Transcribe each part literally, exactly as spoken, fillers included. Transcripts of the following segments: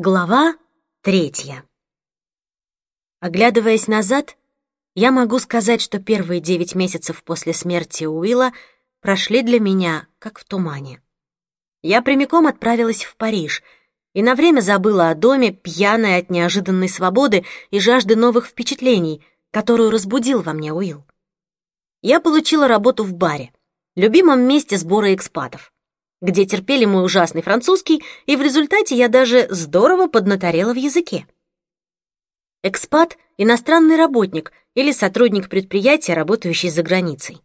Глава третья. Оглядываясь назад, я могу сказать, что первые девять месяцев после смерти Уилла прошли для меня как в тумане. Я прямиком отправилась в Париж и на время забыла о доме, пьяная от неожиданной свободы и жажды новых впечатлений, которую разбудил во мне Уилл. Я получила работу в баре, любимом месте сбора экспатов, где терпели мой ужасный французский, и в результате я даже здорово поднаторела в языке. Экспат — иностранный работник или сотрудник предприятия, работающий за границей.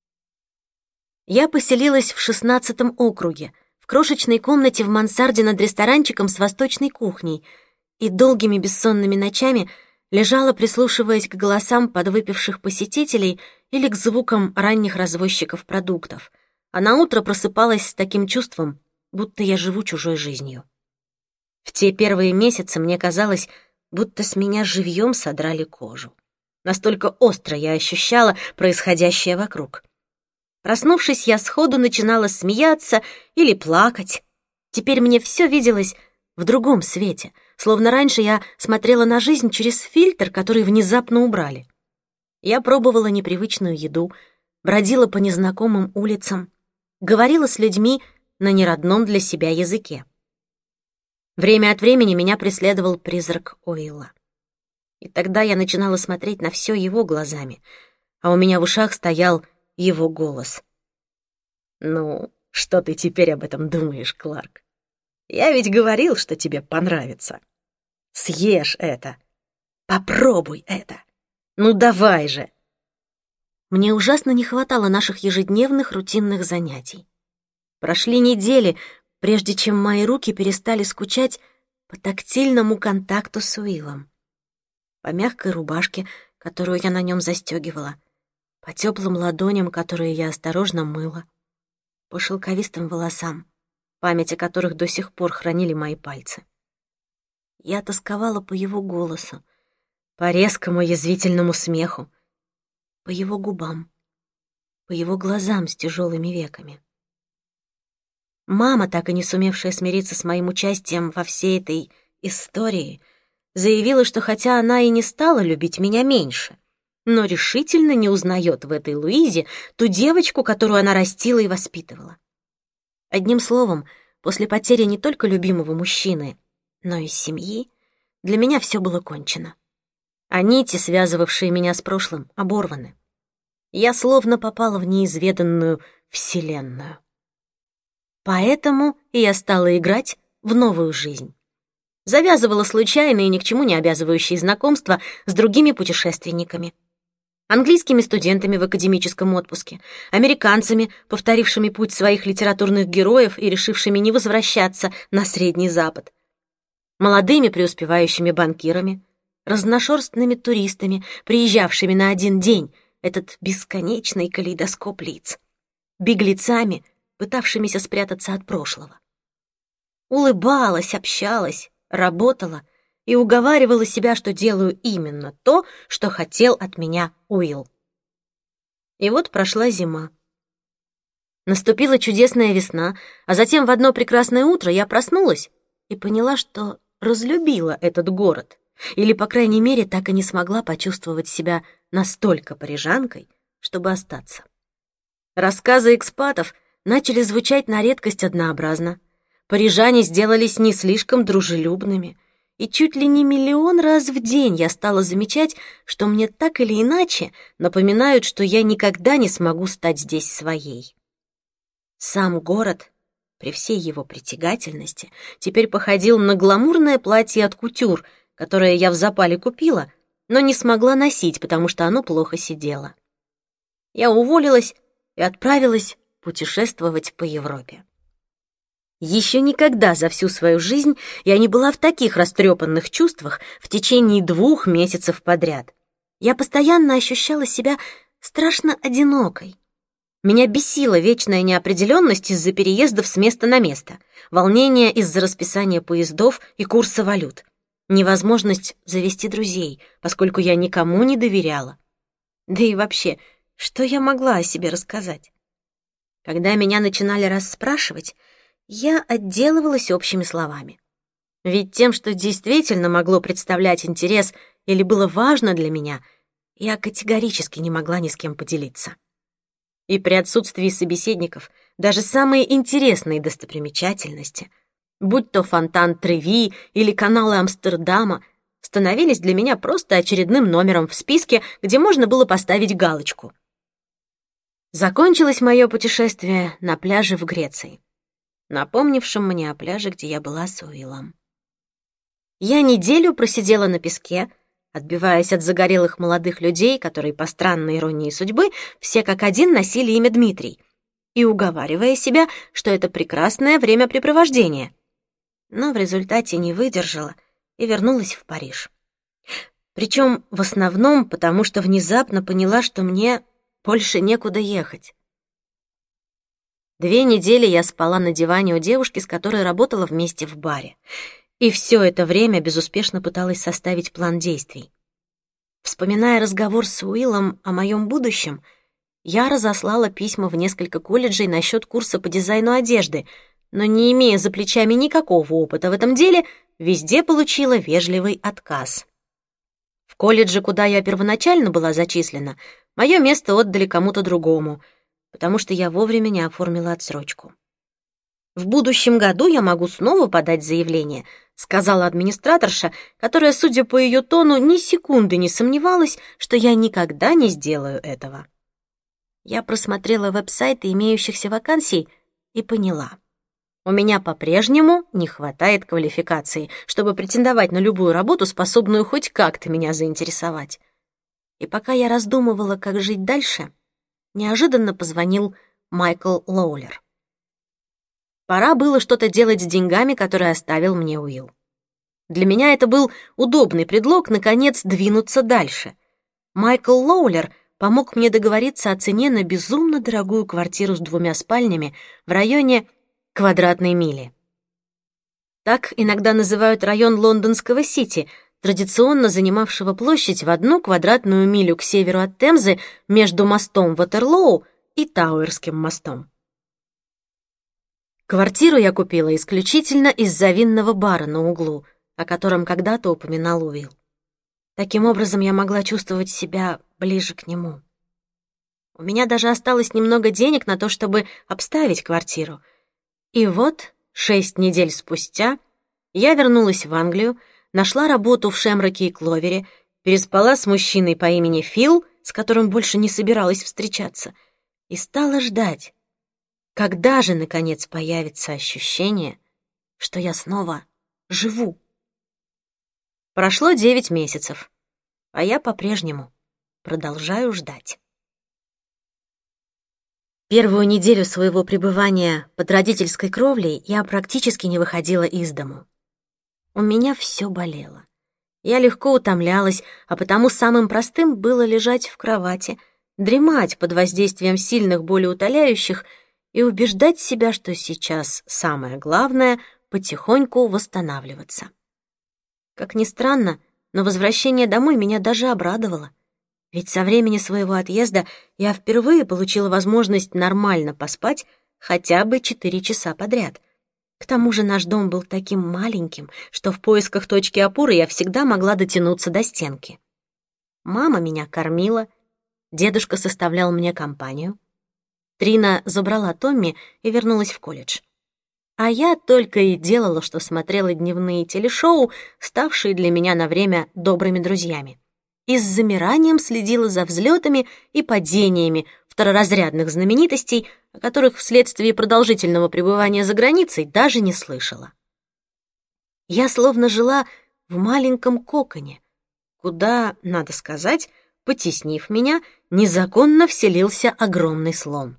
Я поселилась в шестнадцатом округе, в крошечной комнате в мансарде над ресторанчиком с восточной кухней, и долгими бессонными ночами лежала, прислушиваясь к голосам подвыпивших посетителей или к звукам ранних развозчиков продуктов, а наутро просыпалась с таким чувством, будто я живу чужой жизнью. В те первые месяцы мне казалось, будто с меня живьем содрали кожу. Настолько остро я ощущала происходящее вокруг. Проснувшись, я сходу начинала смеяться или плакать. Теперь мне все виделось в другом свете, словно раньше я смотрела на жизнь через фильтр, который внезапно убрали. Я пробовала непривычную еду, бродила по незнакомым улицам, говорила с людьми на неродном для себя языке. Время от времени меня преследовал призрак Уилла. И тогда я начинала смотреть на все его глазами, а у меня в ушах стоял его голос. «Ну, что ты теперь об этом думаешь, Кларк? Я ведь говорил, что тебе понравится. Съешь это. Попробуй это. Ну давай же!» Мне ужасно не хватало наших ежедневных рутинных занятий. Прошли недели, прежде чем мои руки перестали скучать по тактильному контакту с Уиллом, по мягкой рубашке, которую я на нем застегивала, по теплым ладоням, которые я осторожно мыла, по шелковистым волосам, память о которых до сих пор хранили мои пальцы. Я тосковала по его голосу, по резкому язвительному смеху, по его губам, по его глазам с тяжелыми веками. Мама, так и не сумевшая смириться с моим участием во всей этой истории, заявила, что хотя она и не стала любить меня меньше, но решительно не узнает в этой Луизе ту девочку, которую она растила и воспитывала. Одним словом, после потери не только любимого мужчины, но и семьи, для меня все было кончено. А нити, связывавшие меня с прошлым, оборваны. Я словно попала в неизведанную вселенную. Поэтому я стала играть в новую жизнь. Завязывала случайные и ни к чему не обязывающие знакомства с другими путешественниками. Английскими студентами в академическом отпуске, американцами, повторившими путь своих литературных героев и решившими не возвращаться на Средний Запад, молодыми преуспевающими банкирами, разношерстными туристами, приезжавшими на один день, этот бесконечный калейдоскоп лиц, беглецами, пытавшимися спрятаться от прошлого. Улыбалась, общалась, работала и уговаривала себя, что делаю именно то, что хотел от меня Уилл. И вот прошла зима. Наступила чудесная весна, а затем в одно прекрасное утро я проснулась и поняла, что разлюбила этот город. Или, по крайней мере, так и не смогла почувствовать себя настолько парижанкой, чтобы остаться. Рассказы экспатов начали звучать на редкость однообразно. Парижане сделались не слишком дружелюбными, и чуть ли не миллион раз в день я стала замечать, что мне так или иначе напоминают, что я никогда не смогу стать здесь своей. Сам город, при всей его притягательности, теперь походил на гламурное платье от кутюр, которое я в запале купила, но не смогла носить, потому что оно плохо сидело. Я уволилась и отправилась путешествовать по Европе. Еще никогда за всю свою жизнь я не была в таких растрепанных чувствах в течение двух месяцев подряд. Я постоянно ощущала себя страшно одинокой. Меня бесила вечная неопределенность из-за переездов с места на место, волнение из-за расписания поездов и курса валют, невозможность завести друзей, поскольку я никому не доверяла. Да и вообще, что я могла о себе рассказать? Когда меня начинали расспрашивать, я отделывалась общими словами. Ведь тем, что действительно могло представлять интерес или было важно для меня, я категорически не могла ни с кем поделиться. И при отсутствии собеседников даже самые интересные достопримечательности, будь то фонтан Треви или каналы Амстердама, становились для меня просто очередным номером в списке, где можно было поставить галочку. Закончилось мое путешествие на пляже в Греции, напомнившем мне о пляже, где я была с Уиллом. Я неделю просидела на песке, отбиваясь от загорелых молодых людей, которые, по странной иронии судьбы, все как один носили имя Дмитрий, и уговаривая себя, что это прекрасное времяпрепровождение. Но в результате не выдержала и вернулась в Париж. Причем в основном потому, что внезапно поняла, что мне больше некуда ехать. Две недели я спала на диване у девушки, с которой работала вместе в баре. И все это время безуспешно пыталась составить план действий. Вспоминая разговор с Уиллом о моем будущем, я разослала письма в несколько колледжей насчет курса по дизайну одежды, но, не имея за плечами никакого опыта в этом деле, везде получила вежливый отказ. В колледже, куда я первоначально была зачислена, мое место отдали кому-то другому, потому что я вовремя не оформила отсрочку. «В будущем году я могу снова подать заявление», — сказала администраторша, которая, судя по ее тону, ни секунды не сомневалась, что я никогда не сделаю этого. Я просмотрела веб-сайты имеющихся вакансий и поняла. У меня по-прежнему не хватает квалификации, чтобы претендовать на любую работу, способную хоть как-то меня заинтересовать. И пока я раздумывала, как жить дальше, неожиданно позвонил Майкл Лоулер. Пора было что-то делать с деньгами, которые оставил мне Уилл. Для меня это был удобный предлог, наконец, двинуться дальше. Майкл Лоулер помог мне договориться о цене на безумно дорогую квартиру с двумя спальнями в районе Квадратной мили. Так иногда называют район лондонского Сити, традиционно занимавшего площадь в одну квадратную милю к северу от Темзы между мостом Ватерлоу и Тауэрским мостом. Квартиру я купила исключительно из-за винного бара на углу, о котором когда-то упоминал Уилл. Таким образом, я могла чувствовать себя ближе к нему. У меня даже осталось немного денег на то, чтобы обставить квартиру. И вот, шесть недель спустя, я вернулась в Англию, нашла работу в Шемроке и Кловере, переспала с мужчиной по имени Фил, с которым больше не собиралась встречаться, и стала ждать. Когда же, наконец, появится ощущение, что я снова живу? Прошло девять месяцев, а я по-прежнему продолжаю ждать. Первую неделю своего пребывания под родительской кровлей я практически не выходила из дому. У меня все болело. Я легко утомлялась, а потому самым простым было лежать в кровати, дремать под воздействием сильных болеутоляющих и убеждать себя, что сейчас самое главное — потихоньку восстанавливаться. Как ни странно, но возвращение домой меня даже обрадовало. Ведь со времени своего отъезда я впервые получила возможность нормально поспать хотя бы четыре часа подряд. К тому же наш дом был таким маленьким, что в поисках точки опоры я всегда могла дотянуться до стенки. Мама меня кормила, дедушка составлял мне компанию. Трина забрала Томми и вернулась в колледж. А я только и делала, что смотрела дневные телешоу, ставшие для меня на время добрыми друзьями, и с замиранием следила за взлетами и падениями второразрядных знаменитостей, о которых вследствие продолжительного пребывания за границей даже не слышала. Я словно жила в маленьком коконе, куда, надо сказать, потеснив меня, незаконно вселился огромный слон.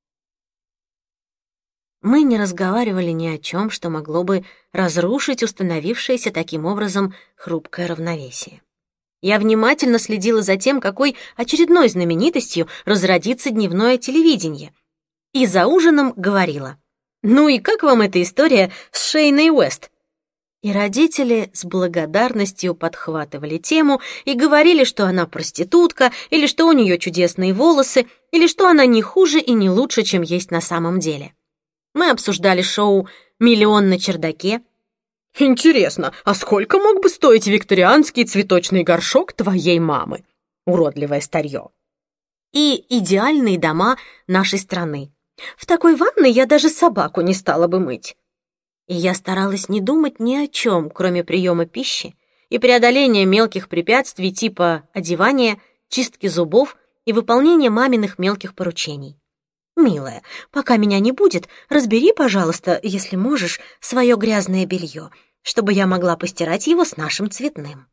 Мы не разговаривали ни о чем, что могло бы разрушить установившееся таким образом хрупкое равновесие. Я внимательно следила за тем, какой очередной знаменитостью разродится дневное телевидение, и за ужином говорила: «Ну и как вам эта история с Шейной Уэст?» И родители с благодарностью подхватывали тему и говорили, что она проститутка, или что у нее чудесные волосы, или что она не хуже и не лучше, чем есть на самом деле. Мы обсуждали шоу «Миллион на чердаке». Интересно, а сколько мог бы стоить викторианский цветочный горшок твоей мамы? Уродливое старье. И идеальные дома нашей страны. В такой ванной я даже собаку не стала бы мыть. И я старалась не думать ни о чем, кроме приема пищи и преодоления мелких препятствий типа одевания, чистки зубов и выполнения маминых мелких поручений. «Милая, пока меня не будет, разбери, пожалуйста, если можешь, свое грязное белье, чтобы я могла постирать его с нашим цветным».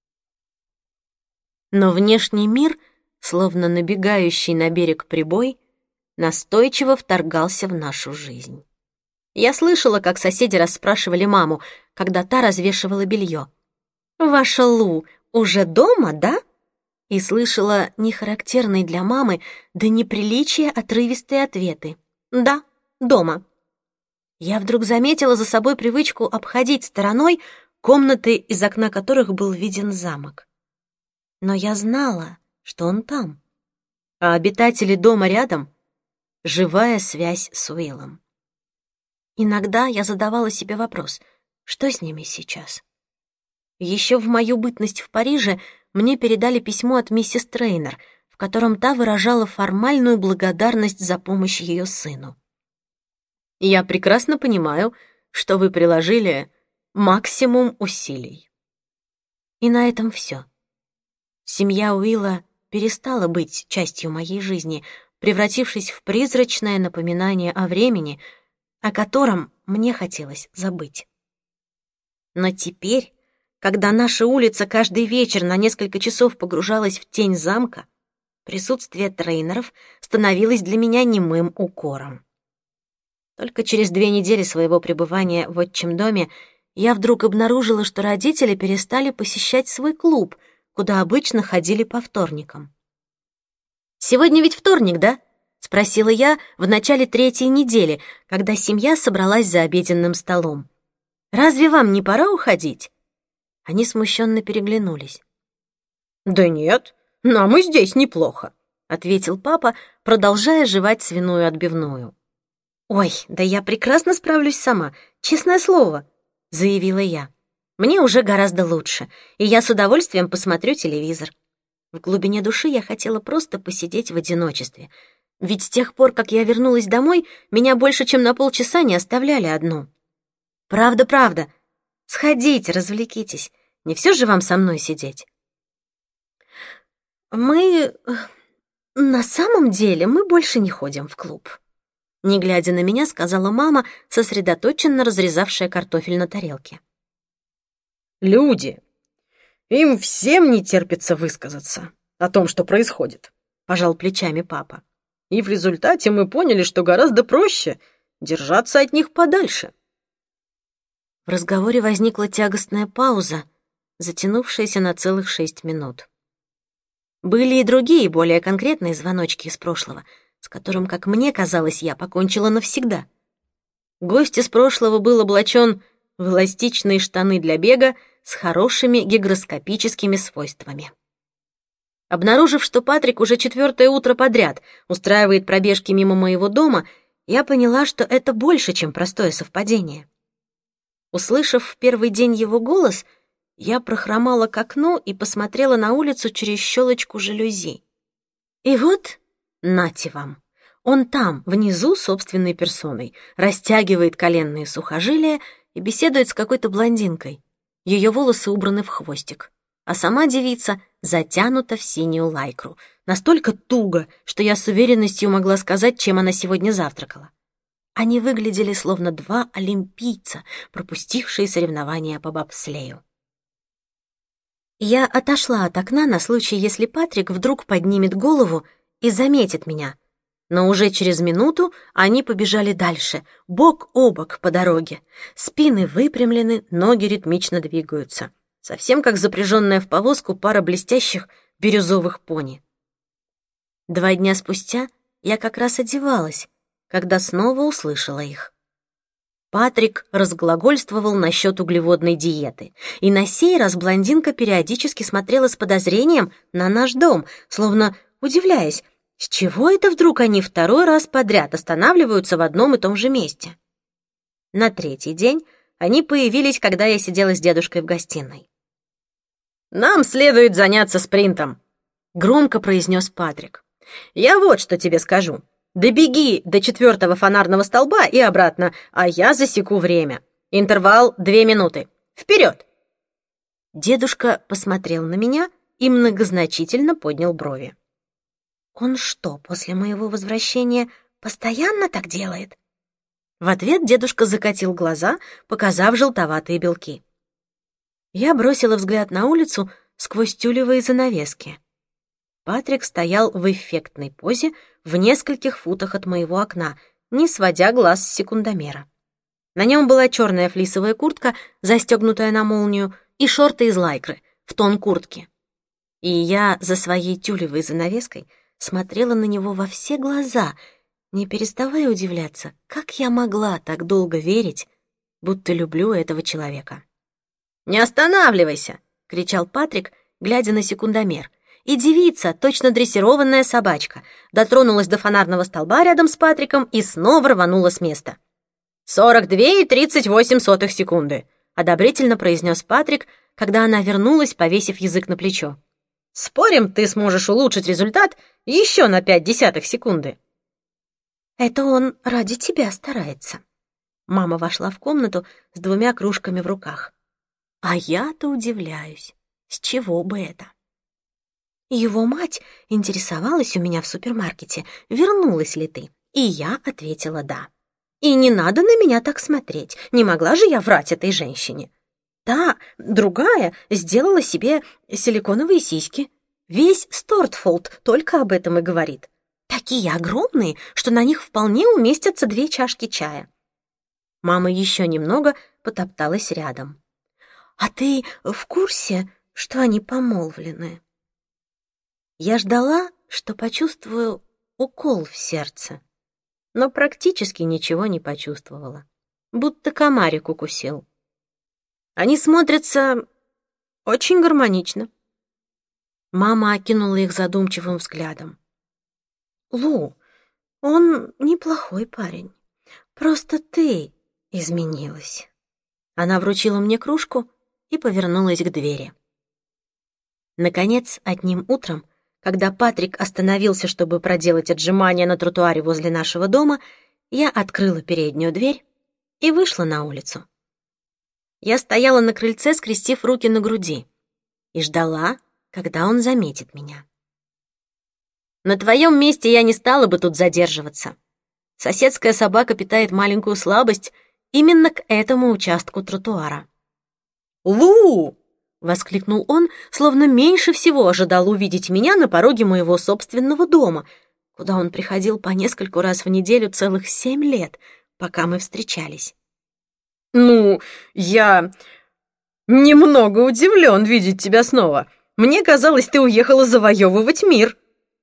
Но внешний мир, словно набегающий на берег прибой, настойчиво вторгался в нашу жизнь. Я слышала, как соседи расспрашивали маму, когда та развешивала белье. «Ваша Лу уже дома, да?» И слышала нехарактерные для мамы до неприличия отрывистые ответы. «Да, дома». Я вдруг заметила за собой привычку обходить стороной комнаты, из окна которых был виден замок. Но я знала, что он там, а обитатели дома рядом — живая связь с Уиллом. Иногда я задавала себе вопрос, что с ними сейчас? Еще в мою бытность в Париже мне передали письмо от миссис Трейнер, в котором та выражала формальную благодарность за помощь ее сыну. «Я прекрасно понимаю, что вы приложили максимум усилий». И на этом все. Семья Уилла перестала быть частью моей жизни, превратившись в призрачное напоминание о времени, о котором мне хотелось забыть. Но теперь, когда наша улица каждый вечер на несколько часов погружалась в тень замка, присутствие Трейнеров становилось для меня немым укором. Только через две недели своего пребывания в отчим доме я вдруг обнаружила, что родители перестали посещать свой клуб, куда обычно ходили по вторникам. «Сегодня ведь вторник, да?» — спросила я в начале третьей недели, когда семья собралась за обеденным столом. «Разве вам не пора уходить?» Они смущенно переглянулись. «Да нет, нам и здесь неплохо», — ответил папа, продолжая жевать свиную отбивную. «Ой, да я прекрасно справлюсь сама, честное слово», — заявила я. «Мне уже гораздо лучше, и я с удовольствием посмотрю телевизор». В глубине души я хотела просто посидеть в одиночестве, ведь с тех пор, как я вернулась домой, меня больше чем на полчаса не оставляли одну. «Правда, правда. Сходите, развлекитесь. Не все же вам со мной сидеть». «Мы... на самом деле мы больше не ходим в клуб», — не глядя на меня, сказала мама, сосредоточенно разрезавшая картофель на тарелке. «Люди, им всем не терпится высказаться о том, что происходит», — пожал плечами папа. «И в результате мы поняли, что гораздо проще держаться от них подальше». В разговоре возникла тягостная пауза, затянувшаяся на целых шесть минут. Были и другие, более конкретные звоночки из прошлого, с которым, как мне казалось, я покончила навсегда. Гость из прошлого был облачен в эластичные штаны для бега с хорошими гигроскопическими свойствами. Обнаружив, что Патрик уже четвертое утро подряд устраивает пробежки мимо моего дома, я поняла, что это больше, чем простое совпадение. Услышав в первый день его голос, я прохромала к окну и посмотрела на улицу через щелочку жалюзи. И вот, нате вам, он там, внизу, собственной персоной, растягивает коленные сухожилия и беседует с какой-то блондинкой. Ее волосы убраны в хвостик, а сама девица затянута в синюю лайкру, настолько туго, что я с уверенностью могла сказать, чем она сегодня завтракала. Они выглядели словно два олимпийца, пропустившие соревнования по бобслею. Я отошла от окна на случай, если Патрик вдруг поднимет голову и заметит меня, но уже через минуту они побежали дальше, бок о бок по дороге. Спины выпрямлены, ноги ритмично двигаются, совсем как запряженная в повозку пара блестящих бирюзовых пони. Два дня спустя я как раз одевалась, когда снова услышала их. Патрик разглагольствовал насчет углеводной диеты, и на сей раз блондинка периодически смотрела с подозрением на наш дом, словно удивляясь, с чего это вдруг они второй раз подряд останавливаются в одном и том же месте. На третий день Они появились, когда я сидела с дедушкой в гостиной. «Нам следует заняться спринтом», — громко произнес Патрик. «Я вот что тебе скажу. Добеги до четвертого фонарного столба и обратно, а я засеку время. Интервал две минуты. Вперед!» Дедушка посмотрел на меня и многозначительно поднял брови. «Он что, после моего возвращения постоянно так делает?» В ответ дедушка закатил глаза, показав желтоватые белки. Я бросила взгляд на улицу сквозь тюлевые занавески. Патрик стоял в эффектной позе в нескольких футах от моего окна, не сводя глаз с секундомера. На нем была черная флисовая куртка, застегнутая на молнию, и шорты из лайкры, в тон куртки. И я за своей тюлевой занавеской смотрела на него во все глаза, не переставая удивляться, как я могла так долго верить, будто люблю этого человека. «Не останавливайся!» — кричал Патрик, глядя на секундомер. И девица, точно дрессированная собачка, дотронулась до фонарного столба рядом с Патриком и снова рванула с места. «Сорок две и тридцать восемь сотых секунды», — одобрительно произнес Патрик, когда она вернулась, повесив язык на плечо. «Спорим, ты сможешь улучшить результат еще на пять десятых секунды». «Это он ради тебя старается». Мама вошла в комнату с двумя кружками в руках. А я-то удивляюсь, с чего бы это? Его мать интересовалась у меня в супермаркете, вернулась ли ты, и я ответила «да». И не надо на меня так смотреть, не могла же я врать этой женщине. Та, другая, сделала себе силиконовые сиськи. Весь Стортфолд только об этом и говорит. Такие огромные, что на них вполне уместятся две чашки чая. Мама еще немного потопталась рядом. «А ты в курсе, что они помолвлены?» Я ждала, что почувствую укол в сердце, но практически ничего не почувствовала, будто комарик укусил. Они смотрятся очень гармонично. Мама окинула их задумчивым взглядом. «Лу, он неплохой парень, просто ты изменилась». Она вручила мне кружку и повернулась к двери. Наконец, одним утром, когда Патрик остановился, чтобы проделать отжимания на тротуаре возле нашего дома, я открыла переднюю дверь и вышла на улицу. Я стояла на крыльце, скрестив руки на груди, и ждала, когда он заметит меня. На твоем месте я не стала бы тут задерживаться. Соседская собака питает маленькую слабость именно к этому участку тротуара. «Лу!» — воскликнул он, словно меньше всего ожидал увидеть меня на пороге моего собственного дома, куда он приходил по нескольку раз в неделю целых семь лет, пока мы встречались. «Ну, я немного удивлен видеть тебя снова. Мне казалось, ты уехала завоевывать мир».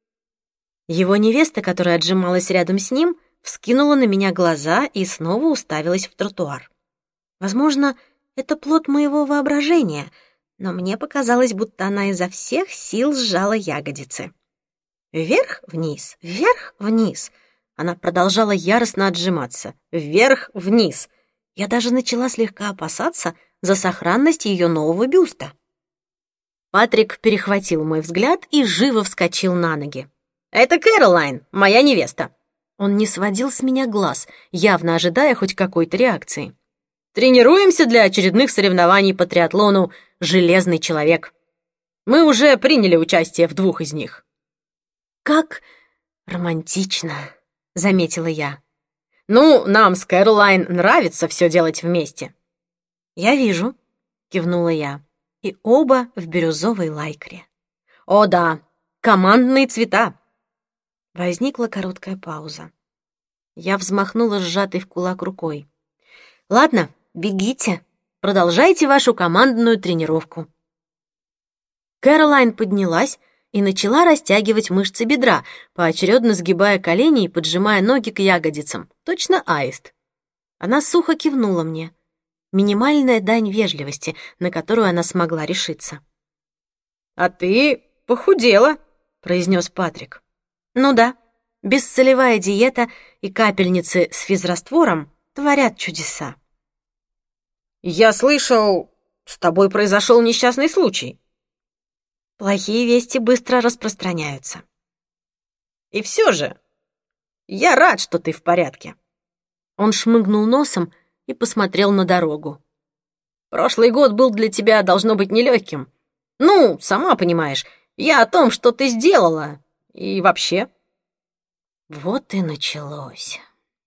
Его невеста, которая отжималась рядом с ним, вскинула на меня глаза и снова уставилась в тротуар. Возможно, это плод моего воображения, но мне показалось, будто она изо всех сил сжала ягодицы. Вверх-вниз, вверх-вниз. Она продолжала яростно отжиматься. Вверх-вниз. Я даже начала слегка опасаться за сохранность ее нового бюста. Патрик перехватил мой взгляд и живо вскочил на ноги. «Это Кэролайн, моя невеста». Он не сводил с меня глаз, явно ожидая хоть какой-то реакции. «Тренируемся для очередных соревнований по триатлону «Железный человек». Мы уже приняли участие в двух из них». «Как романтично», — заметила я. «Ну, нам с Кэролайн нравится все делать вместе». «Я вижу», — кивнула я, и оба в бирюзовой лайкре. «О да, командные цвета». Возникла короткая пауза. Я взмахнула сжатой в кулак рукой. «Ладно, бегите, продолжайте вашу командную тренировку». Кэролайн поднялась и начала растягивать мышцы бедра, поочередно сгибая колени и поджимая ноги к ягодицам, точно аист. Она сухо кивнула мне. Минимальная дань вежливости, на которую она смогла решиться. «А ты похудела», — произнес Патрик. «Ну да, бесцелевая диета и капельницы с физраствором творят чудеса». Я слышал, с тобой произошел несчастный случай. Плохие вести быстро распространяются. И все же, я рад, что ты в порядке. Он шмыгнул носом и посмотрел на дорогу. Прошлый год был для тебя, должно быть, нелегким. Ну, сама понимаешь, я о том, что ты сделала. И вообще. Вот и началось.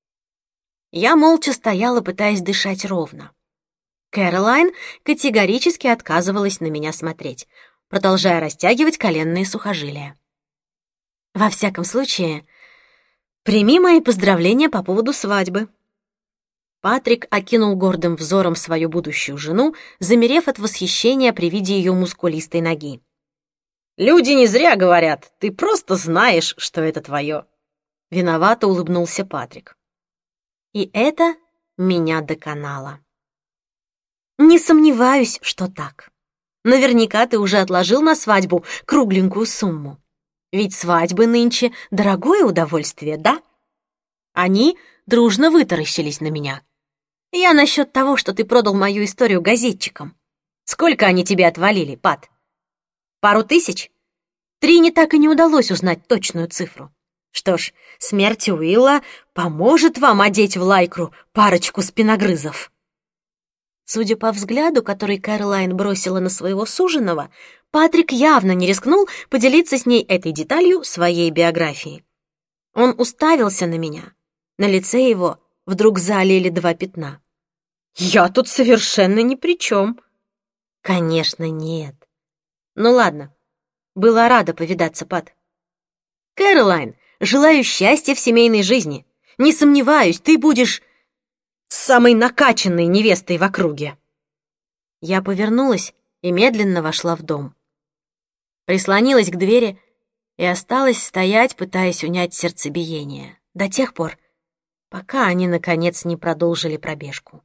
Я молча стояла, пытаясь дышать ровно. Кэролайн категорически отказывалась на меня смотреть, продолжая растягивать коленные сухожилия. Во всяком случае, прими мои поздравления по поводу свадьбы. Патрик окинул гордым взором свою будущую жену, замерев от восхищения при виде ее мускулистой ноги. «Люди не зря говорят, ты просто знаешь, что это твое». Виновато улыбнулся Патрик. И это меня доконало. Не сомневаюсь, что так. Наверняка ты уже отложил на свадьбу кругленькую сумму. Ведь свадьбы нынче дорогое удовольствие, да? Они дружно вытаращились на меня. Я насчет того, что ты продал мою историю газетчикам. Сколько они тебе отвалили, Пат? Пару тысяч? Трине так и не удалось узнать точную цифру. Что ж, смерть Уилла поможет вам одеть в лайкру парочку спиногрызов. Судя по взгляду, который Кэролайн бросила на своего суженого, Патрик явно не рискнул поделиться с ней этой деталью своей биографии. Он уставился на меня. На лице его вдруг залили два пятна. «Я тут совершенно ни при чем». «Конечно, нет. Ну ладно, была рада повидаться, Пат. Кэролайн, желаю счастья в семейной жизни. Не сомневаюсь, ты будешь самой накачанной невестой в округе». Я повернулась и медленно вошла в дом. Прислонилась к двери и осталась стоять, пытаясь унять сердцебиение, до тех пор, пока они, наконец, не продолжили пробежку.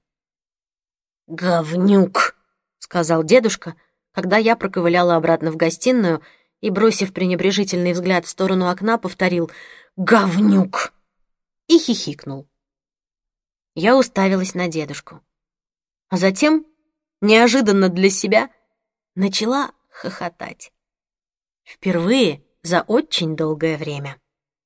«Говнюк!» — сказал дедушка, когда я проковыляла обратно в гостиную и, бросив пренебрежительный взгляд в сторону окна, повторил «Говнюк!» и хихикнул. Я уставилась на дедушку, а затем, неожиданно для себя, начала хохотать. Впервые за очень долгое время.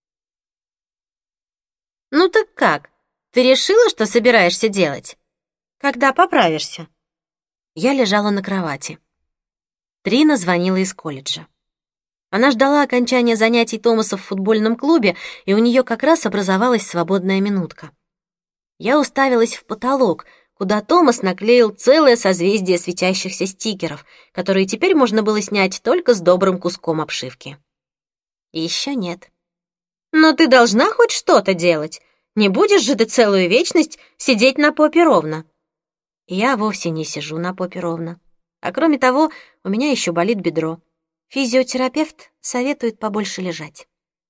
«Ну так как? Ты решила, что собираешься делать? Когда поправишься?» Я лежала на кровати. Трина звонила из колледжа. Она ждала окончания занятий Томаса в футбольном клубе, и у нее как раз образовалась свободная минутка. Я уставилась в потолок, куда Томас наклеил целое созвездие светящихся стикеров, которые теперь можно было снять только с добрым куском обшивки. Еще нет. «Но ты должна хоть что-то делать. Не будешь же ты целую вечность сидеть на попе ровно». Я вовсе не сижу на попе ровно. А кроме того, у меня еще болит бедро. Физиотерапевт советует побольше лежать.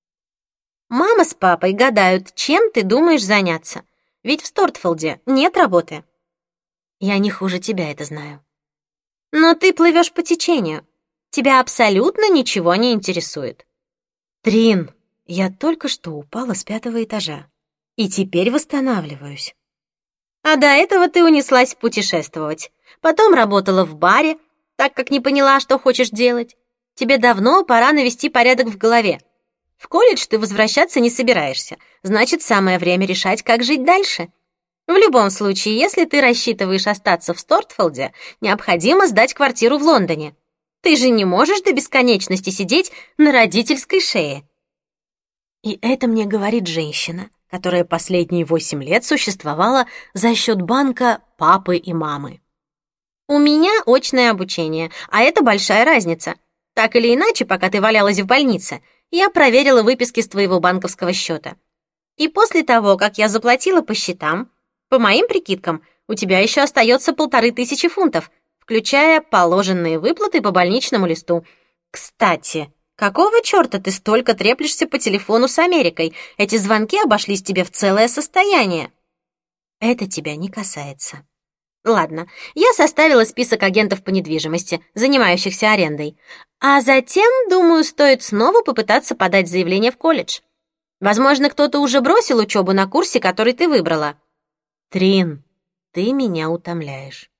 Мама с папой гадают, чем ты думаешь заняться. Ведь в Стортфилде нет работы. Я не хуже тебя это знаю. Но ты плывешь по течению. Тебя абсолютно ничего не интересует. Трин, я только что упала с пятого этажа. И теперь восстанавливаюсь. А до этого ты унеслась путешествовать. Потом работала в баре, так как не поняла, что хочешь делать. Тебе давно пора навести порядок в голове. В колледж ты возвращаться не собираешься. Значит, самое время решать, как жить дальше. В любом случае, если ты рассчитываешь остаться в Стортфилде, необходимо сдать квартиру в Лондоне. Ты же не можешь до бесконечности сидеть на родительской шее. И это мне говорит женщина, которая последние восемь лет существовала за счет банка папы и мамы. У меня очное обучение, а это большая разница. Так или иначе, пока ты валялась в больнице, я проверила выписки с твоего банковского счета. И после того, как я заплатила по счетам, по моим прикидкам, у тебя еще остается полторы тысячи фунтов, включая положенные выплаты по больничному листу. Кстати, какого черта ты столько треплешься по телефону с Америкой? Эти звонки обошлись тебе в целое состояние. Это тебя не касается. Ладно, я составила список агентов по недвижимости, занимающихся арендой. А затем, думаю, стоит снова попытаться подать заявление в колледж. Возможно, кто-то уже бросил учебу на курсе, который ты выбрала. Трин, ты меня утомляешь.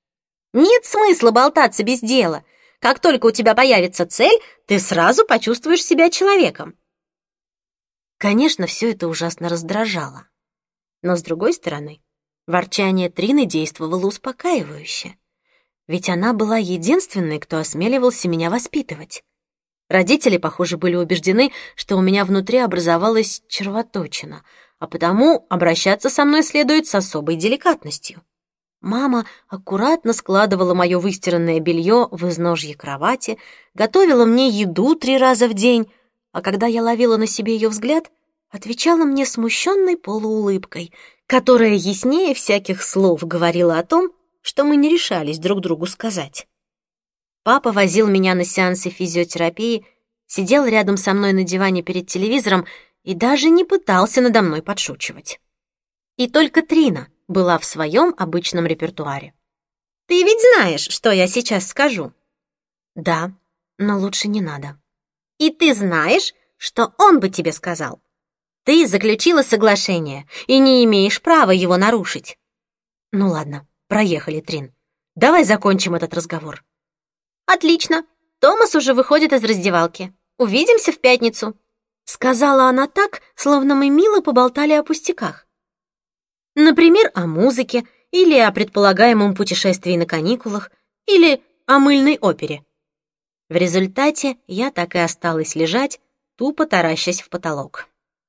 Нет смысла болтаться без дела. Как только у тебя появится цель, ты сразу почувствуешь себя человеком. Конечно, все это ужасно раздражало. Но, с другой стороны, ворчание Трины действовало успокаивающе. Ведь она была единственной, кто осмеливался меня воспитывать. Родители, похоже, были убеждены, что у меня внутри образовалась червоточина, а потому обращаться со мной следует с особой деликатностью. Мама аккуратно складывала мое выстиранное белье в изножье кровати, готовила мне еду три раза в день, а когда я ловила на себе ее взгляд, отвечала мне смущенной полуулыбкой, которая яснее всяких слов говорила о том, что мы не решались друг другу сказать. Папа возил меня на сеансы физиотерапии, сидел рядом со мной на диване перед телевизором и даже не пытался надо мной подшучивать. И только Трина была в своем обычном репертуаре. «Ты ведь знаешь, что я сейчас скажу?» «Да, но лучше не надо». «И ты знаешь, что он бы тебе сказал? Ты заключила соглашение и не имеешь права его нарушить». «Ну ладно, проехали, Трин. Давай закончим этот разговор». «Отлично. Томас уже выходит из раздевалки. Увидимся в пятницу», — сказала она так, словно мы мило поболтали о пустяках. Например, о музыке, или о предполагаемом путешествии на каникулах, или о мыльной опере. В результате я так и осталась лежать, тупо таращась в потолок.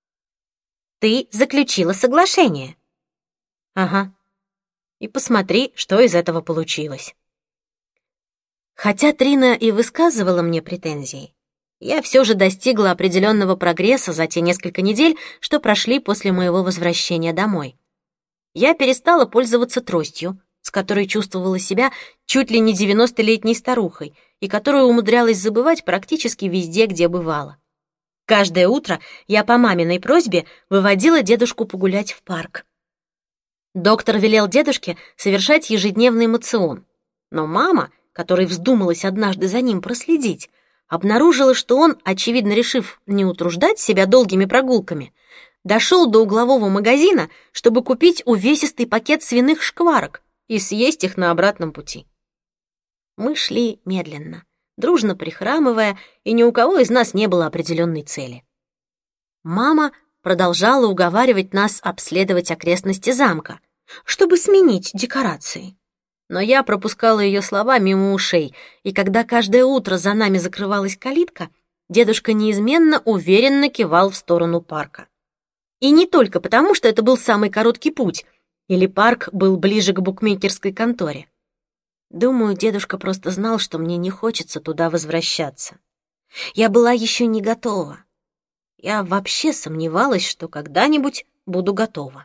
«Ты заключила соглашение». «Ага. И посмотри, что из этого получилось». Хотя Трина и высказывала мне претензии, я все же достигла определенного прогресса за те несколько недель, что прошли после моего возвращения домой. Я перестала пользоваться тростью, с которой чувствовала себя чуть ли не девяностолетней старухой и которую умудрялась забывать практически везде, где бывала. Каждое утро я по маминой просьбе выводила дедушку погулять в парк. Доктор велел дедушке совершать ежедневный моцион, но мама, которой вздумалась однажды за ним проследить, обнаружила, что он, очевидно решив не утруждать себя долгими прогулками, дошел до углового магазина, чтобы купить увесистый пакет свиных шкварок и съесть их на обратном пути. Мы шли медленно, дружно прихрамывая, и ни у кого из нас не было определенной цели. Мама продолжала уговаривать нас обследовать окрестности замка, чтобы сменить декорации. Но я пропускала ее слова мимо ушей, и когда каждое утро за нами закрывалась калитка, дедушка неизменно уверенно кивал в сторону парка. И не только потому, что это был самый короткий путь, или парк был ближе к букмекерской конторе. Думаю, дедушка просто знал, что мне не хочется туда возвращаться. Я была еще не готова. Я вообще сомневалась, что когда-нибудь буду готова.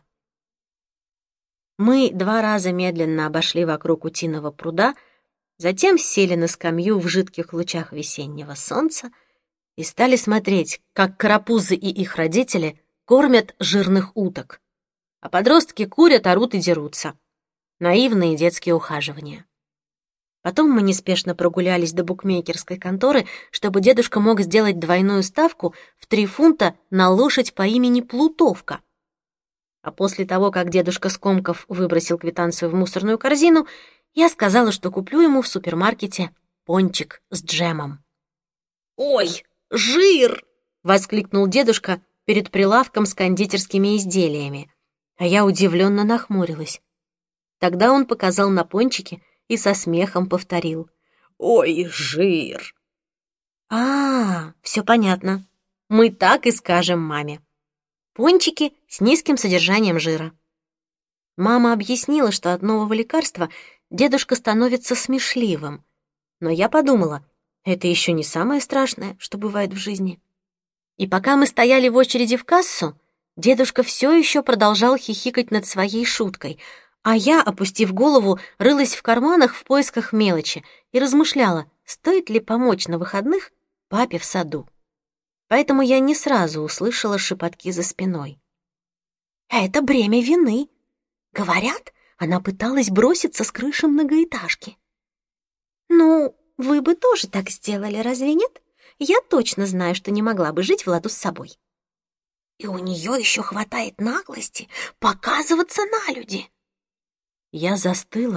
Мы два раза медленно обошли вокруг утиного пруда, затем сели на скамью в жидких лучах весеннего солнца и стали смотреть, как карапузы и их родители кормят жирных уток, а подростки курят, орут и дерутся. Наивные детские ухаживания. Потом мы неспешно прогулялись до букмекерской конторы, чтобы дедушка мог сделать двойную ставку в три фунта на лошадь по имени Плутовка. А после того, как дедушка Скомков выбросил квитанцию в мусорную корзину, я сказала, что куплю ему в супермаркете пончик с джемом. «Ой, жир!» — воскликнул дедушка перед прилавком с кондитерскими изделиями, а я удивленно нахмурилась. Тогда он показал на пончики и со смехом повторил: «Ой, жир!» «А, все понятно. Мы так и скажем маме. Пончики с низким содержанием жира». Мама объяснила, что от нового лекарства дедушка становится смешливым, но я подумала, это еще не самое страшное, что бывает в жизни. И пока мы стояли в очереди в кассу, дедушка все еще продолжал хихикать над своей шуткой, а я, опустив голову, рылась в карманах в поисках мелочи и размышляла, стоит ли помочь на выходных папе в саду. Поэтому я не сразу услышала шепотки за спиной. «Это бремя вины. Говорят, она пыталась броситься с крыши многоэтажки». «Ну, вы бы тоже так сделали, разве нет? Я точно знаю, что не могла бы жить в ладу с собой». «И у нее еще хватает наглости показываться на люди». Я застыла,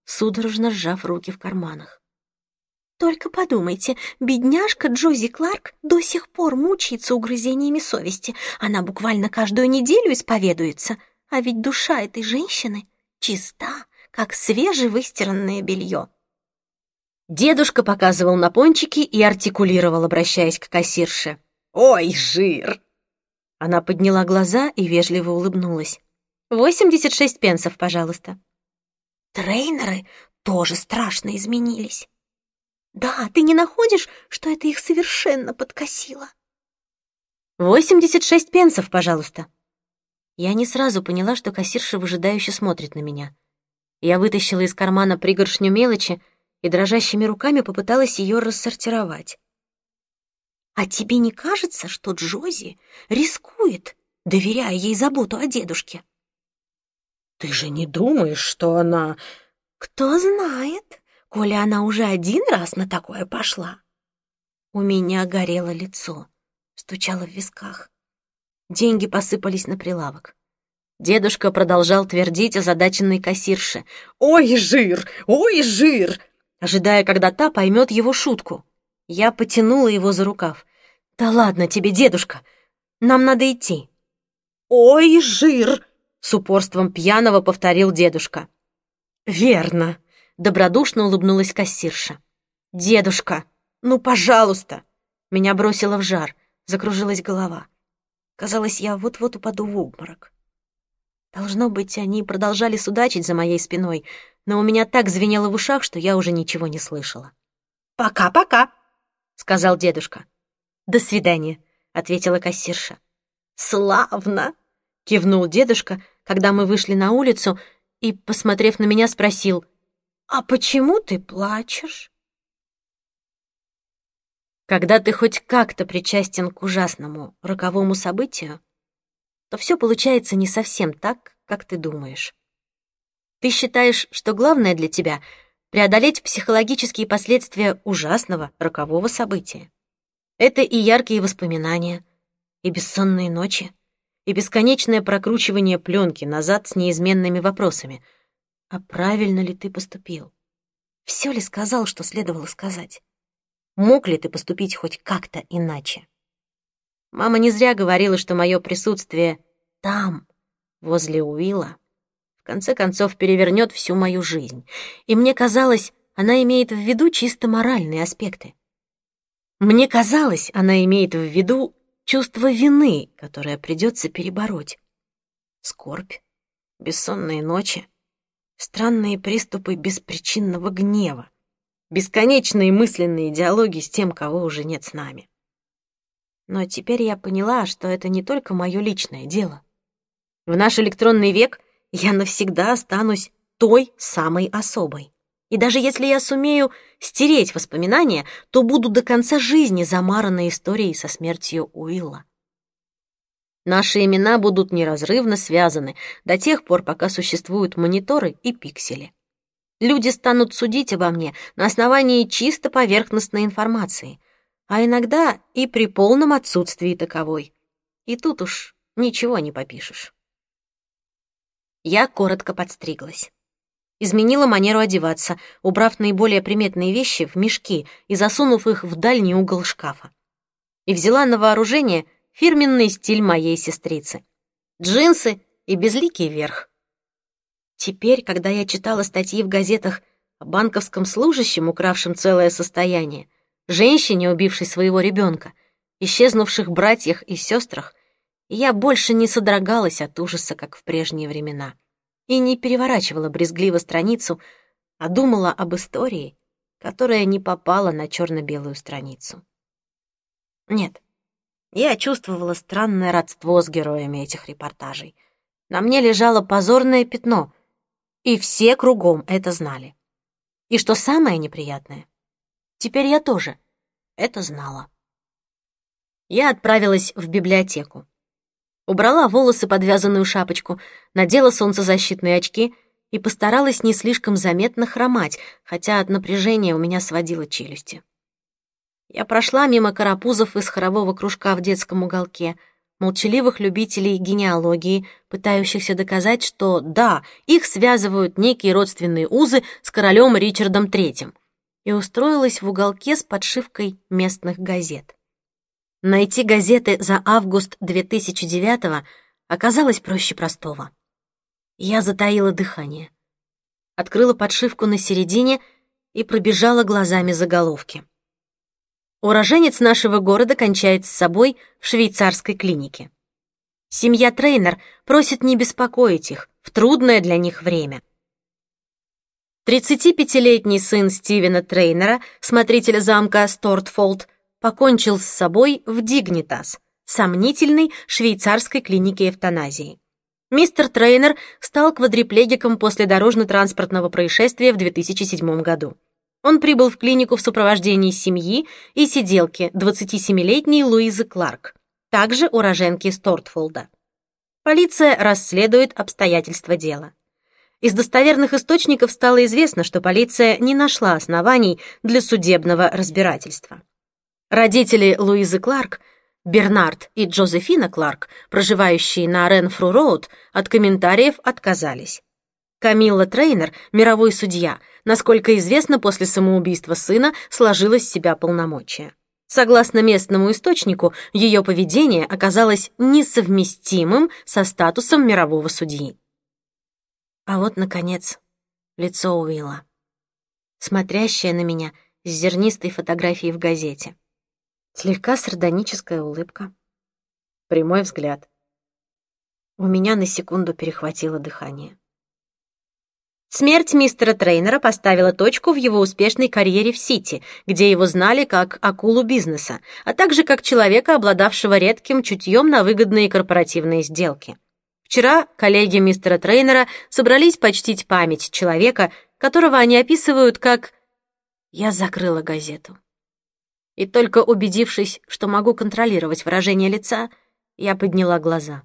судорожно сжав руки в карманах. «Только подумайте, бедняжка Джози Кларк до сих пор мучается угрызениями совести. Она буквально каждую неделю исповедуется, а ведь душа этой женщины чиста, как свежевыстиранное белье». Дедушка показывал на пончики и артикулировал, обращаясь к кассирше. «Ой, жир!» Она подняла глаза и вежливо улыбнулась. «Восемьдесят шесть пенсов, пожалуйста». Трейнеры тоже страшно изменились. Да, ты не находишь, что это их совершенно подкосило? «Восемьдесят шесть пенсов, пожалуйста». Я не сразу поняла, что кассирша выжидающе смотрит на меня. Я вытащила из кармана пригоршню мелочи и дрожащими руками попыталась ее рассортировать. А тебе не кажется, что Джози рискует, доверяя ей заботу о дедушке? Ты же не думаешь, что она... Кто знает, коли она уже один раз на такое пошла. У меня горело лицо, стучало в висках. Деньги посыпались на прилавок. Дедушка продолжал твердить озадаченной кассирше. «Ой, жир! Ой, жир!» ожидая, когда та поймет его шутку. Я потянула его за рукав. «Да ладно тебе, дедушка, нам надо идти». «Ой, жир!» — с упорством пьяного повторил дедушка. «Верно», — добродушно улыбнулась кассирша. «Дедушка, ну, пожалуйста!» Меня бросило в жар, закружилась голова. Казалось, я вот-вот упаду в обморок. Должно быть, они продолжали судачить за моей спиной, но у меня так звенело в ушах, что я уже ничего не слышала. «Пока-пока», — сказал дедушка. «До свидания», — ответила кассирша. «Славно!» — кивнул дедушка, когда мы вышли на улицу, и, посмотрев на меня, спросил: «А почему ты плачешь?» Когда ты хоть как-то причастен к ужасному, роковому событию, то все получается не совсем так, как ты думаешь. Ты считаешь, что главное для тебя — преодолеть психологические последствия ужасного, рокового события. Это и яркие воспоминания, и бессонные ночи, и бесконечное прокручивание пленки назад с неизменными вопросами. А правильно ли ты поступил? Все ли сказал, что следовало сказать? Мог ли ты поступить хоть как-то иначе? Мама не зря говорила, что мое присутствие там, возле Уилла, в конце концов перевернет всю мою жизнь. И мне казалось, она имеет в виду чисто моральные аспекты. Мне казалось, она имеет в виду чувство вины, которое придется перебороть. Скорбь, бессонные ночи, странные приступы беспричинного гнева, бесконечные мысленные диалоги с тем, кого уже нет с нами. Но теперь я поняла, что это не только мое личное дело. В наш электронный век я навсегда останусь той самой особой. И даже если я сумею стереть воспоминания, то буду до конца жизни замарана историей со смертью Уилла. Наши имена будут неразрывно связаны до тех пор, пока существуют мониторы и пиксели. Люди станут судить обо мне на основании чисто поверхностной информации, а иногда и при полном отсутствии таковой. И тут уж ничего не попишешь. Я коротко подстриглась. Изменила манеру одеваться, убрав наиболее приметные вещи в мешки и засунув их в дальний угол шкафа. И взяла на вооружение фирменный стиль моей сестрицы. Джинсы и безликий верх. Теперь, когда я читала статьи в газетах о банковском служащем, укравшем целое состояние, женщине, убившей своего ребенка, исчезнувших братьях и сестрах, я больше не содрогалась от ужаса, как в прежние времена, и не переворачивала брезгливо страницу, а думала об истории, которая не попала на черно-белую страницу. Нет, я чувствовала странное родство с героями этих репортажей. На мне лежало позорное пятно, и все кругом это знали. И что самое неприятное, теперь я тоже это знала. Я отправилась в библиотеку. Убрала волосы под вязаную шапочку, надела солнцезащитные очки и постаралась не слишком заметно хромать, хотя от напряжения у меня сводило челюсти. Я прошла мимо карапузов из хорового кружка в детском уголке, молчаливых любителей генеалогии, пытающихся доказать, что да, их связывают некие родственные узы с королем Ричардом Третьим, и устроилась в уголке с подшивкой местных газет. Найти газеты за август две тысячи девятого оказалось проще простого. Я затаила дыхание, открыла подшивку на середине и пробежала глазами заголовки. Уроженец нашего города кончает с собой в швейцарской клинике. Семья Трейнер просит не беспокоить их в трудное для них время. тридцатипятилетний сын Стивена Трейнера, смотрителя замка Стортфолд, покончил с собой в Дигнитас, сомнительной швейцарской клинике эвтаназии. Мистер Трейнер стал квадриплегиком после дорожно-транспортного происшествия в две тысячи седьмом году. Он прибыл в клинику в сопровождении семьи и сиделки двадцатисемилетней Луизы Кларк, также уроженки Стортфолда. Полиция расследует обстоятельства дела. Из достоверных источников стало известно, что полиция не нашла оснований для судебного разбирательства. Родители Луизы Кларк, Бернард и Джозефина Кларк, проживающие на Ренфру-роуд, от комментариев отказались. Камилла Трейнер, мировой судья, насколько известно, после самоубийства сына сложила с себя полномочия. Согласно местному источнику, ее поведение оказалось несовместимым со статусом мирового судьи. А вот, наконец, лицо Уилла, смотрящее на меня с зернистой фотографией в газете. Слегка сардоническая улыбка, прямой взгляд. У меня на секунду перехватило дыхание. Смерть мистера Трейнера поставила точку в его успешной карьере в Сити, где его знали как акулу бизнеса, а также как человека, обладавшего редким чутьем на выгодные корпоративные сделки. Вчера коллеги мистера Трейнера собрались почтить память человека, которого они описывают как... Я закрыла газету. И только убедившись, что могу контролировать выражение лица, я подняла глаза.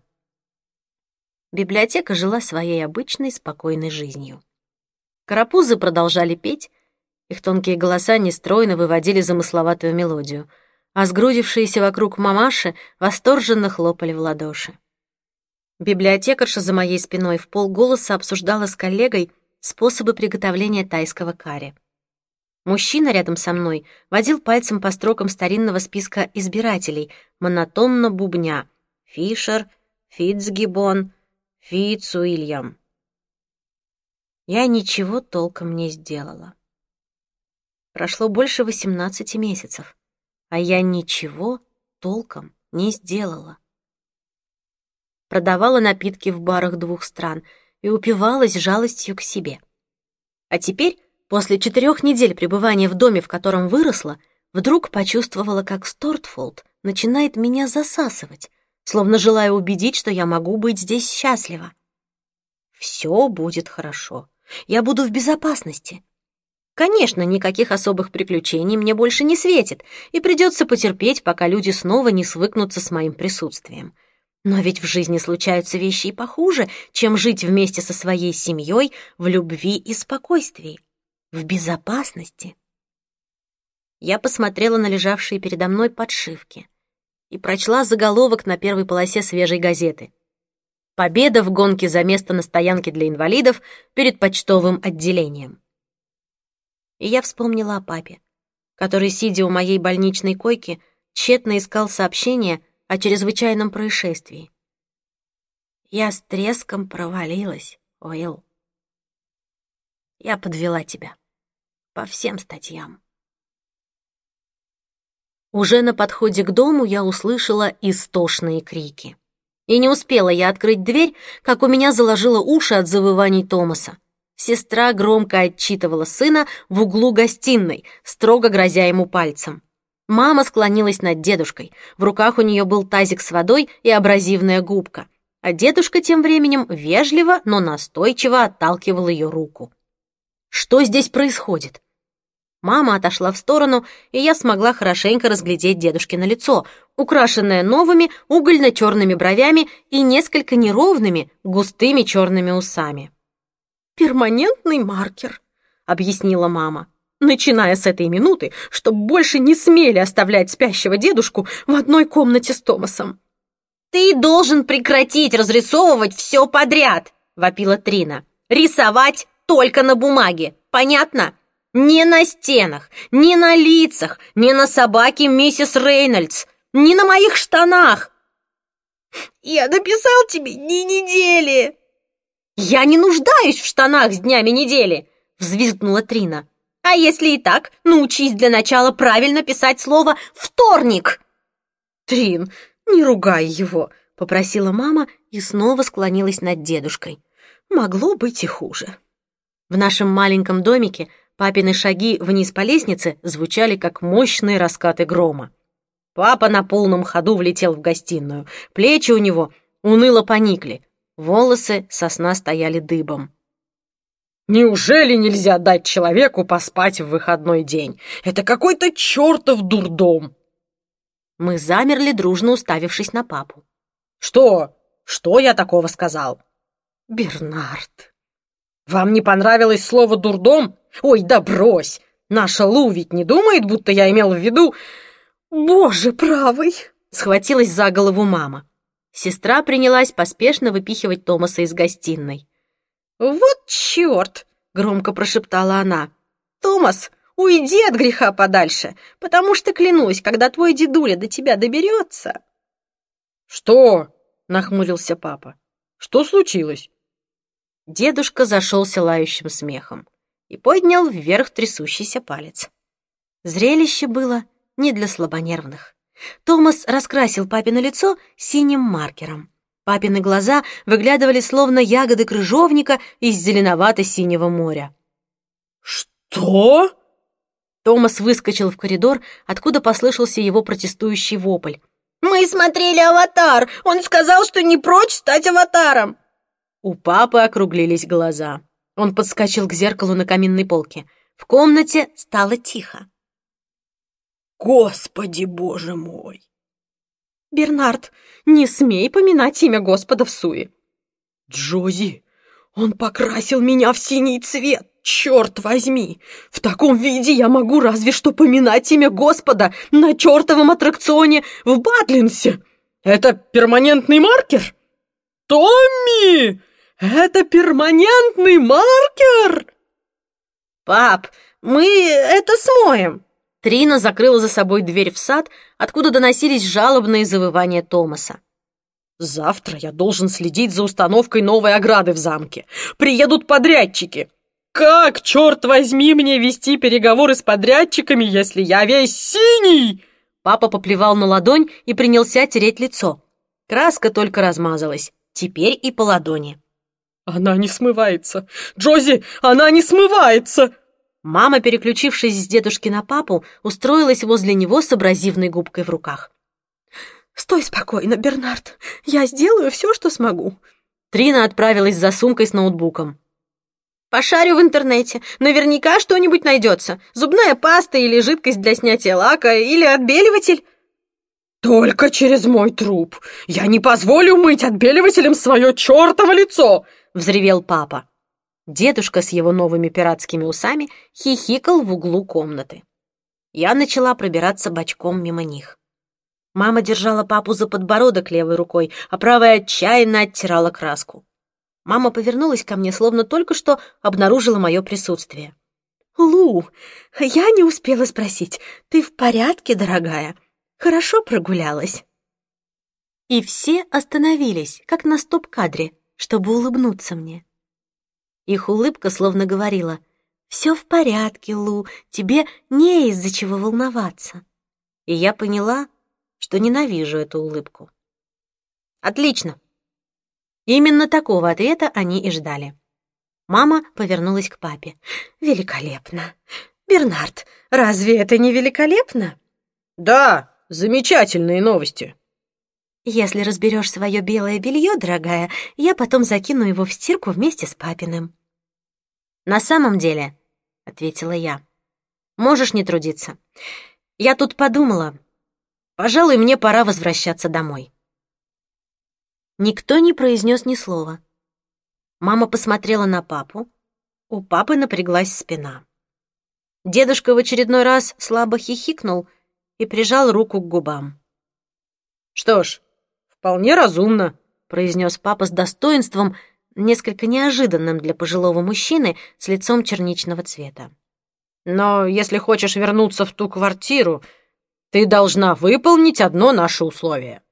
Библиотека жила своей обычной спокойной жизнью. Карапузы продолжали петь, их тонкие голоса нестройно выводили замысловатую мелодию, а сгрудившиеся вокруг мамаши восторженно хлопали в ладоши. Библиотекарша за моей спиной вполголоса обсуждала с коллегой способы приготовления тайского карри. Мужчина рядом со мной водил пальцем по строкам старинного списка избирателей, монотонно бубня: Фишер, Фитцгиббон, Фитцуильям. Я ничего толком не сделала. Прошло больше восемнадцати месяцев, а я ничего толком не сделала. Продавала напитки в барах двух стран и упивалась жалостью к себе. А теперь, после четырех недель пребывания в доме, в котором выросла, вдруг почувствовала, как Стортфолд начинает меня засасывать, словно желая убедить, что я могу быть здесь счастлива. Все будет хорошо. Я буду в безопасности. Конечно, никаких особых приключений мне больше не светит, и придется потерпеть, пока люди снова не свыкнутся с моим присутствием. Но ведь в жизни случаются вещи и похуже, чем жить вместе со своей семьей в любви и спокойствии, в безопасности. Я посмотрела на лежавшие передо мной подшивки и прочла заголовок на первой полосе свежей газеты. Победа в гонке за место на стоянке для инвалидов перед почтовым отделением. И я вспомнила о папе, который, сидя у моей больничной койки, тщетно искал сообщение о чрезвычайном происшествии. Я с треском провалилась, Уилл. Я подвела тебя по всем статьям. Уже на подходе к дому я услышала истошные крики. И не успела я открыть дверь, как у меня заложило уши от завываний Томаса. Сестра громко отчитывала сына в углу гостиной, строго грозя ему пальцем. Мама склонилась над дедушкой. В руках у нее был тазик с водой и абразивная губка. А дедушка тем временем вежливо, но настойчиво отталкивал ее руку. Что здесь происходит? Мама отошла в сторону, и я смогла хорошенько разглядеть дедушкино лицо, украшенное новыми угольно-черными бровями и несколько неровными, густыми черными усами. «Перманентный маркер», — объяснила мама, «начиная с этой минуты, чтобы больше не смели оставлять спящего дедушку в одной комнате с Томасом». «Ты должен прекратить разрисовывать все подряд!» — вопила Трина. «Рисовать только на бумаге, понятно? Не на стенах, не на лицах, не на собаке миссис Рейнольдс, не на моих штанах!» «Я написал тебе дни недели!» «Я не нуждаюсь в штанах с днями недели!» — взвизгнула Трина. «А если и так, научись для начала правильно писать слово «вторник». «Трин, не ругай его!» — попросила мама и снова склонилась над дедушкой. «Могло быть и хуже». В нашем маленьком домике папины шаги вниз по лестнице звучали, как мощные раскаты грома. Папа на полном ходу влетел в гостиную. Плечи у него уныло поникли. Волосы со сна стояли дыбом. «Неужели нельзя дать человеку поспать в выходной день? Это какой-то чертов дурдом!» Мы замерли, дружно уставившись на папу. «Что? Что я такого сказал?» «Бернард!» «Вам не понравилось слово «дурдом»? Ой, да брось! Наша Лу ведь не думает, будто я имел в виду...» «Боже правый!» — схватилась за голову мама. Сестра принялась поспешно выпихивать Томаса из гостиной. «Вот черт!» — громко прошептала она. «Томас, уйди от греха подальше, потому что, клянусь, когда твой дедуля до тебя доберется...» «Что?» — нахмурился папа. «Что случилось?» Дедушка зашелся лающим смехом и поднял вверх трясущийся палец. Зрелище было не для слабонервных. Томас раскрасил папино лицо синим маркером. Папины глаза выглядывали словно ягоды крыжовника из зеленовато-синего моря. «Что?» Томас выскочил в коридор, откуда послышался его протестующий вопль. «Мы смотрели «Аватар». Он сказал, что не прочь стать аватаром». У папы округлились глаза. Он подскочил к зеркалу на каминной полке. В комнате стало тихо. «Господи, боже мой!» «Бернард, не смей поминать имя Господа всуе!» «Джози, он покрасил меня в синий цвет, черт возьми! В таком виде я могу разве что поминать имя Господа на чертовом аттракционе в Батлинсе! Это перманентный маркер? Томми! Это перманентный маркер!» «Пап, мы это смоем!» Трина закрыла за собой дверь в сад, откуда доносились жалобные завывания Томаса. «Завтра я должен следить за установкой новой ограды в замке. Приедут подрядчики. Как, черт возьми, мне вести переговоры с подрядчиками, если я весь синий?» Папа поплевал на ладонь и принялся тереть лицо. Краска только размазалась. Теперь и по ладони. «Она не смывается! Джози, она не смывается!» Мама, переключившись с дедушки на папу, устроилась возле него с абразивной губкой в руках. «Стой спокойно, Бернард. Я сделаю все, что смогу». Трина отправилась за сумкой с ноутбуком. «Пошарю в интернете. Наверняка что-нибудь найдется. Зубная паста или жидкость для снятия лака, или отбеливатель». «Только через мой труп. Я не позволю мыть отбеливателем свое чертово лицо!» — взревел папа. Дедушка с его новыми пиратскими усами хихикал в углу комнаты. Я начала пробираться бочком мимо них. Мама держала папу за подбородок левой рукой, а правая отчаянно оттирала краску. Мама повернулась ко мне, словно только что обнаружила мое присутствие. «Лу, я не успела спросить, ты в порядке, дорогая? Хорошо прогулялась?» И все остановились, как на стоп-кадре, чтобы улыбнуться мне. Их улыбка словно говорила: «Все в порядке, Лу, тебе не из-за чего волноваться». И я поняла, что ненавижу эту улыбку. «Отлично!» Именно такого ответа они и ждали. Мама повернулась к папе. «Великолепно! Бернард, разве это не великолепно?» «Да, замечательные новости!» «Если разберешь свое белое белье, дорогая, я потом закину его в стирку вместе с папиным». «На самом деле», — ответила я, — «можешь не трудиться. Я тут подумала, пожалуй, мне пора возвращаться домой». Никто не произнес ни слова. Мама посмотрела на папу, у папы напряглась спина. Дедушка в очередной раз слабо хихикнул и прижал руку к губам. «Что ж, в вполне разумно», — произнес папа с достоинством, несколько неожиданным для пожилого мужчины с лицом черничного цвета. «Но если хочешь вернуться в ту квартиру, ты должна выполнить одно наше условие».